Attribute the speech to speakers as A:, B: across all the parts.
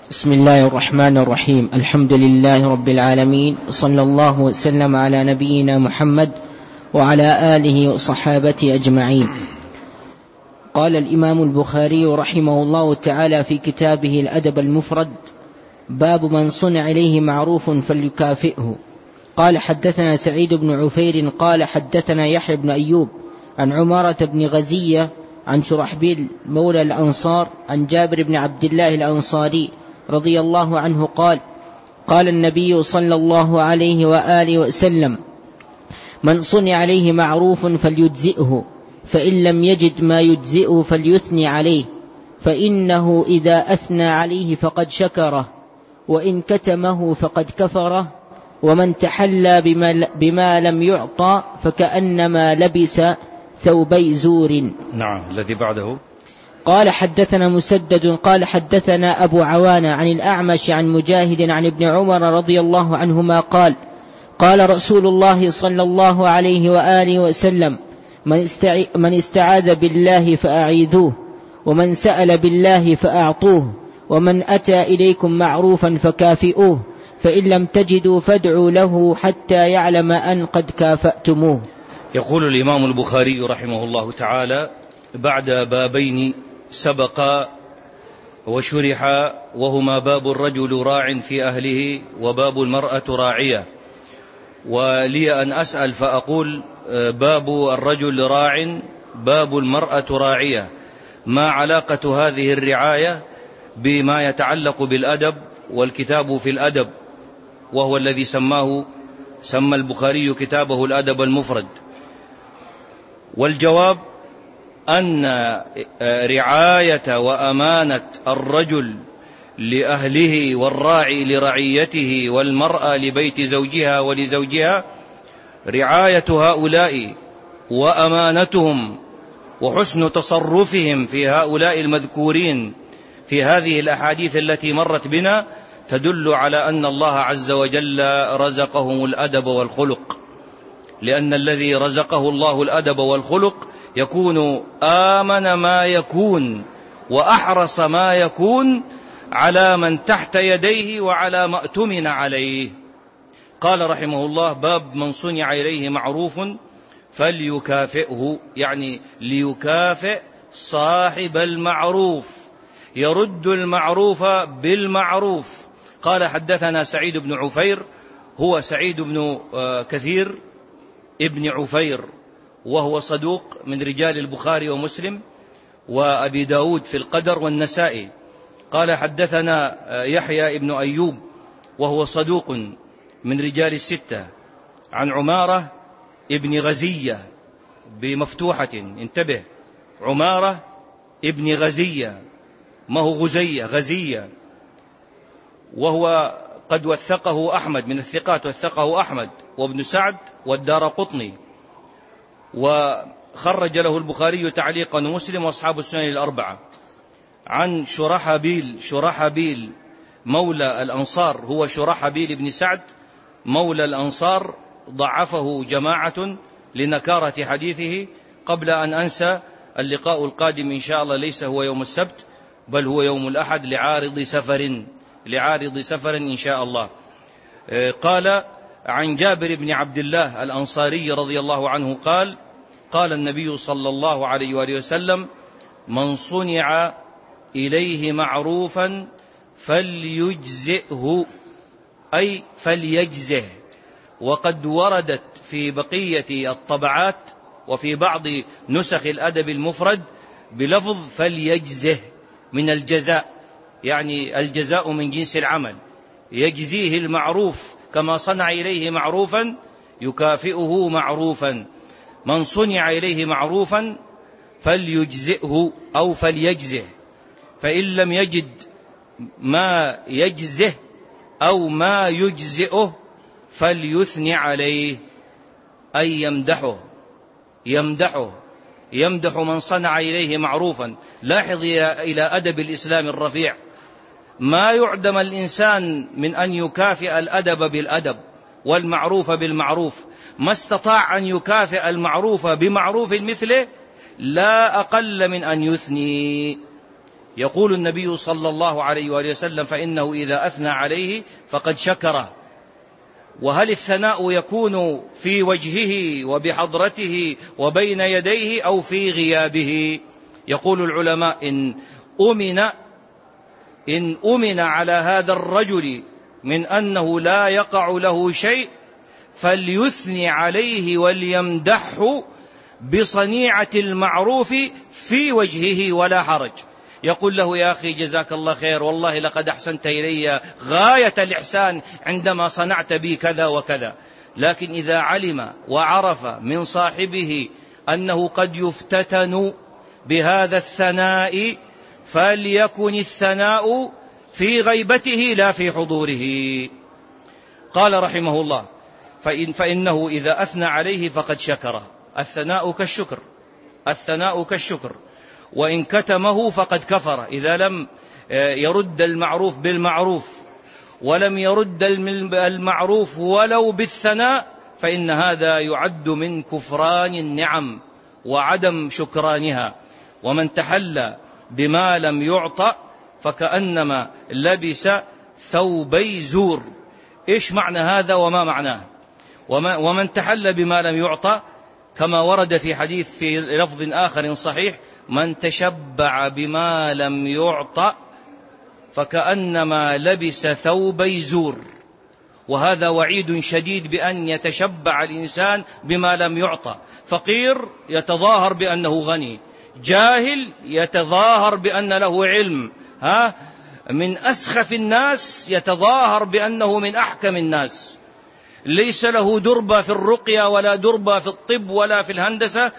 A: بسم الله الرحمن الرحيم. الحمد لله رب العالمين، صلى الله وسلم على نبينا محمد وعلى آله وصحابته أجمعين. قال الإمام البخاري رحمه الله تعالى في كتابه الأدب المفرد: باب من صنع إليه معروف فليكافئه. قال حدثنا سعيد بن عفير قال حدثنا يحيى بن أيوب عن عمارة بن غزية عن شرحبيل مولى الأنصار عن جابر بن عبد الله الأنصاري رضي الله عنه قال: قال النبي صلى الله عليه وآله وسلم: من صنع عليه معروف فليجزئه، فإن لم يجد ما يجزئه فليثني عليه، فإنه إذا أثنى عليه فقد شكره، وإن كتمه فقد كفره، ومن تحلى بما لم يعطى فكأنما لبس ثوبي زور.
B: نعم. الذي بعده:
A: قال حدثنا مسدد قال حدثنا أبو عوانة عن الأعمش عن مجاهد عن ابن عمر رضي الله عنهما قال: قال رسول الله صلى الله عليه وآله وسلم: من استعاذ بالله فأعيذوه، ومن سأل بالله فأعطوه، ومن أتى إليكم معروفا فكافئوه، فإن لم تجدوا فادعوا له حتى يعلم أن قد كافأتموه.
B: يقول الإمام البخاري رحمه الله تعالى بعد بابين سبق وشرح، وهما باب الرجل راع في أهله وباب المرأة راعية. ولي أن أسأل فأقول: باب الرجل راع، باب المرأة راعية، ما علاقة هذه الرعاية بما يتعلق بالأدب والكتاب في الأدب، وهو الذي سمى البخاري كتابه الأدب المفرد؟ والجواب أن رعاية وأمانة الرجل لأهله والراعي لرعيته والمرأة لبيت زوجها ولزوجها، رعاية هؤلاء وأمانتهم وحسن تصرفهم في هؤلاء المذكورين في هذه الأحاديث التي مرت بنا تدل على أن الله عز وجل رزقهم الأدب والخلق، لأن الذي رزقه الله الأدب والخلق يكون آمن ما يكون وأحرص ما يكون على من تحت يديه وعلى ما اؤتمن عليه. قال رحمه الله: باب من صنع إليه معروف فليكافئه، يعني ليكافئ صاحب المعروف، يرد المعروف بالمعروف. قال حدثنا سعيد بن عفير، هو سعيد بن كثير ابن عفير، وهو صدوق من رجال البخاري ومسلم وأبي داود في القدر والنسائي. قال حدثنا يحيى ابن أيوب، وهو صدوق من رجال الستة، عن عمارة ابن غزية بمفتوحة، انتبه، عمارة ابن غزية، ما هو غزية، وهو قد وثقه أحمد، من الثقات وثقه أحمد وابن سعد والدارقطني، وخرج له البخاري تعليقا ومسلم وأصحاب السنن الأربعة. عن شرحبيل مولى الأنصار، هو شرحبيل بن سعد مولى الأنصار، ضعفه جماعة لنكارة حديثه. قبل أن أنسى، اللقاء القادم إن شاء الله ليس هو يوم السبت، بل هو يوم الأحد لعارض سفر إن شاء الله. قال عن جابر بن عبد الله الأنصاري رضي الله عنه قال: قال النبي صلى الله عليه وآله وسلم: من صنع إليه معروفا فليجزئه، أي فليجزه. وقد وردت في بقية الطبعات وفي بعض نسخ الأدب المفرد بلفظ فليجزه من الجزاء، يعني الجزاء من جنس العمل، يجزيه المعروف كما صنع إليه معروفا يكافئه معروفا. من صنع إليه معروفا فليجزئه أو فليجزه، فإن لم يجد ما يجزه أو ما يجزئه فليثني عليه، أي يمدح من صنع إليه معروفا. لاحظ إلى أدب الإسلام الرفيع، ما يعدم الإنسان من أن يكافئ الأدب بالأدب والمعروف بالمعروف. ما استطاع أن يكافئ المعروف بمعروف مثله لا أقل من أن يقول النبي صلى الله عليه وآله وسلم: فإنه إذا أثنى عليه فقد شكره. وهل الثناء يكون في وجهه وبحضرته وبين يديه أو في غيابه؟ يقول العلماء: إن أمن على هذا الرجل من أنه لا يقع له شيء فليثني عليه وليمدحه بصنيعة المعروف في وجهه ولا حرج. يقول له: يا أخي جزاك الله خير، والله لقد أحسنت إلي غاية الإحسان عندما صنعت بي كذا وكذا. لكن إذا علم وعرف من صاحبه أنه قد يفتتن بهذا الثناء فليكن الثناء في غيبته لا في حضوره. قال رحمه الله: فإنه إذا أثنى عليه فقد شكره. الثناء كالشكر، وإن كتمه فقد كفر. إذا لم يرد المعروف بالمعروف ولم يرد المعروف ولو بالثناء فإن هذا يعد من كفران النعم وعدم شكرانها. ومن تحلى بما لم يعطى فكأنما لبس ثوبي زور. إيش معنى هذا وما معناه؟ ومن تحلى بما لم يعطى كما ورد في حديث في لفظ آخر صحيح: من تشبع بما لم يعطى فكأنما لبس ثوبي زور. وهذا وعيد شديد بأن يتشبع الإنسان بما لم يعطى. فقير يتظاهر بأنه غني، جاهل يتظاهر بأن له علم، من أسخف الناس يتظاهر بأنه من أحكم الناس، ليس له دربة في الرقية ولا دربة في الطب ولا في الهندسة،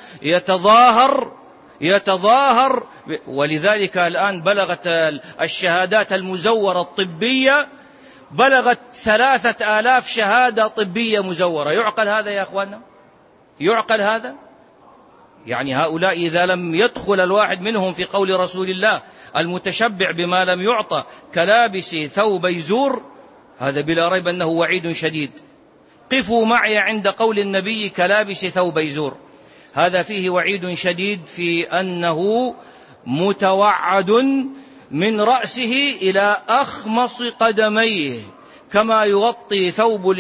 B: يتظاهر. ولذلك الآن بلغت الشهادات المزورة الطبية بلغت 3000 شهادة طبية مزورة. يعقل هذا يا أخوانا؟ يعقل هذا؟ يعني هؤلاء إذا لم يدخل الواحد منهم في قول رسول الله: المتشبع بما لم يعطى كلابس ثوبي زور، هذا بلا ريب أنه وعيد شديد. قفوا معي عند قول النبي: كلابس ثوبي زور. هذا فيه وعيد شديد في أنه متوعد من رأسه إلى أخمص قدميه، كما يغطي ثوب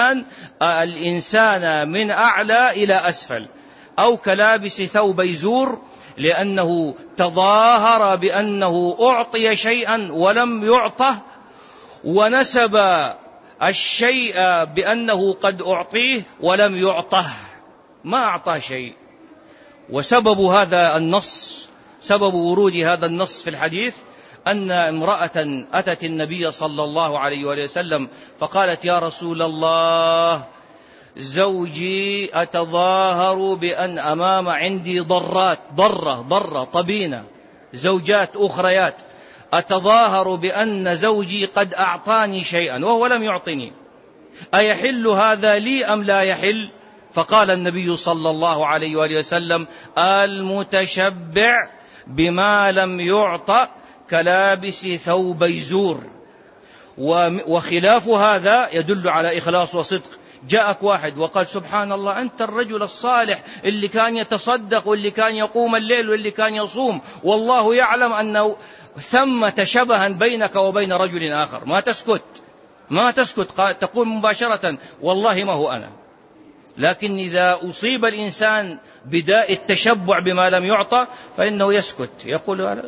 B: الإنسان من أعلى إلى أسفل، أو كلابس ثوبي زور، لأنه تظاهر بأنه أعطي شيئا ولم يعطه، ونسب الشيء بأنه قد أعطيه ولم يعطه، ما أعطاه شيء. وسبب هذا النص، سبب ورود هذا النص في الحديث أن امرأة أتت النبي صلى الله عليه وسلم فقالت: يا رسول الله، زوجي أتظاهر بأن أمام عندي ضرة طبينة، زوجات أخريات، أتظاهر بأن زوجي قد أعطاني شيئا وهو لم يعطني، أيحل هذا لي أم لا يحل؟ فقال النبي صلى الله عليه وآله وسلم: المتشبع بما لم يعطى كلابس ثوبي زور. وخلاف هذا يدل على إخلاص وصدق. جاءك واحد وقال: سبحان الله، أنت الرجل الصالح اللي كان يتصدق واللي كان يقوم الليل واللي كان يصوم، والله يعلم أنه ثمة شبها بينك وبين رجل آخر. ما تسكت تقول مباشرة: والله ما هو أنا. لكن إذا أصيب الإنسان بداء التشبع بما لم يعطى فإنه يسكت، يقول: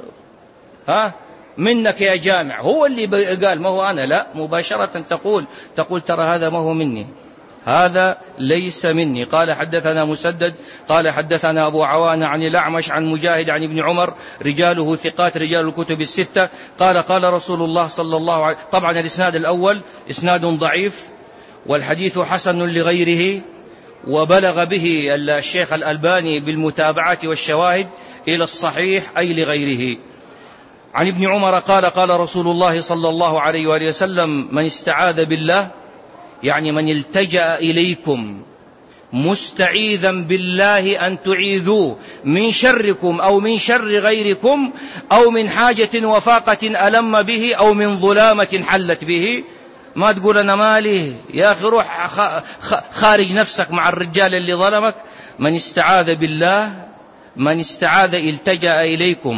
B: منك يا جامع، هو اللي قال ما هو أنا. لا، مباشرة تقول ترى هذا ما هو مني، هذا ليس مني. قال: حدثنا مسدد قال حدثنا أبو عوانة عن الأعمش عن مجاهد عن ابن عمر، رجاله ثقات، رجال الكتب الستة. قال رسول الله صلى الله عليه وسلم. طبعا الإسناد الأول إسناد ضعيف، والحديث حسن لغيره، وبلغ به الشيخ الألباني بالمتابعات والشواهد إلى الصحيح أي لغيره. عن ابن عمر قال رسول الله صلى الله عليه وآله وسلم: من استعاذ بالله، يعني من التجأ إليكم مستعيذا بالله أن تعيذوه من شركم أو من شر غيركم أو من حاجة وفاقة ألم به أو من ظلامة حلت به. ما تقول أنا مالي يا أخي، روح خارج نفسك مع الرجال اللي ظلمك. من استعاذ بالله، من استعاذ التجأ إليكم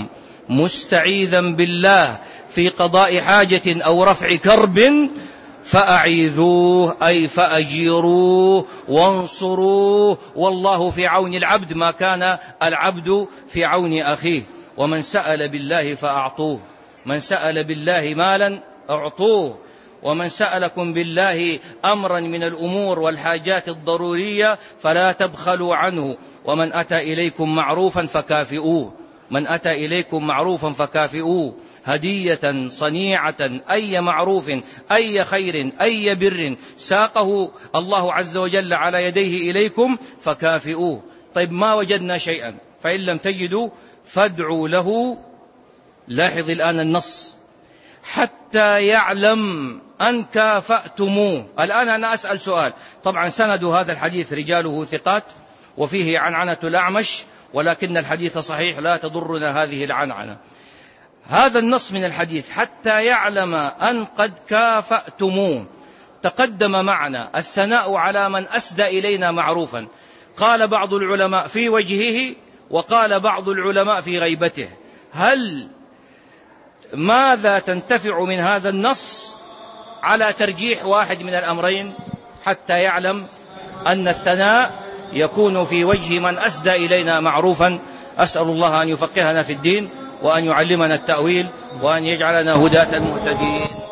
B: مستعيذا بالله في قضاء حاجة أو رفع كرب فأعيذوه أي فأجيروه وانصروه، والله في عون العبد ما كان العبد في عون أخيه. ومن سأل بالله فأعطوه، من سأل بالله مالا أعطوه، ومن سألكم بالله أمرا من الأمور والحاجات الضرورية فلا تبخلوا عنه، ومن أتى إليكم معروفا فكافئوه، من أتى إليكم معروفا فكافئوه، هدية صنيعة أي معروف أي خير أي بر ساقه الله عز وجل على يديه إليكم فكافئوه. طيب ما وجدنا شيئا، فإن لم تجدوا فادعوا له. لاحظ الآن النص، حتى يعلم أن كافأتموه. الآن أنا أسأل سؤال، طبعا سند هذا الحديث رجاله ثقات وفيه عنعنة الأعمش، ولكن الحديث صحيح لا تضرنا هذه العنعنة. هذا النص من الحديث حتى يعلم أن قد كافأتموه، تقدم معنا الثناء على من أسدى إلينا معروفا، قال بعض العلماء في وجهه وقال بعض العلماء في غيبته. هل ماذا تنتفع من هذا النص على ترجيح واحد من الأمرين؟ حتى يعلم أن الثناء يكون في وجه من أسدى إلينا معروفا. أسأل الله أن يفقهنا في الدين وأن يعلمنا التأويل وأن يجعلنا هداة المهتدين.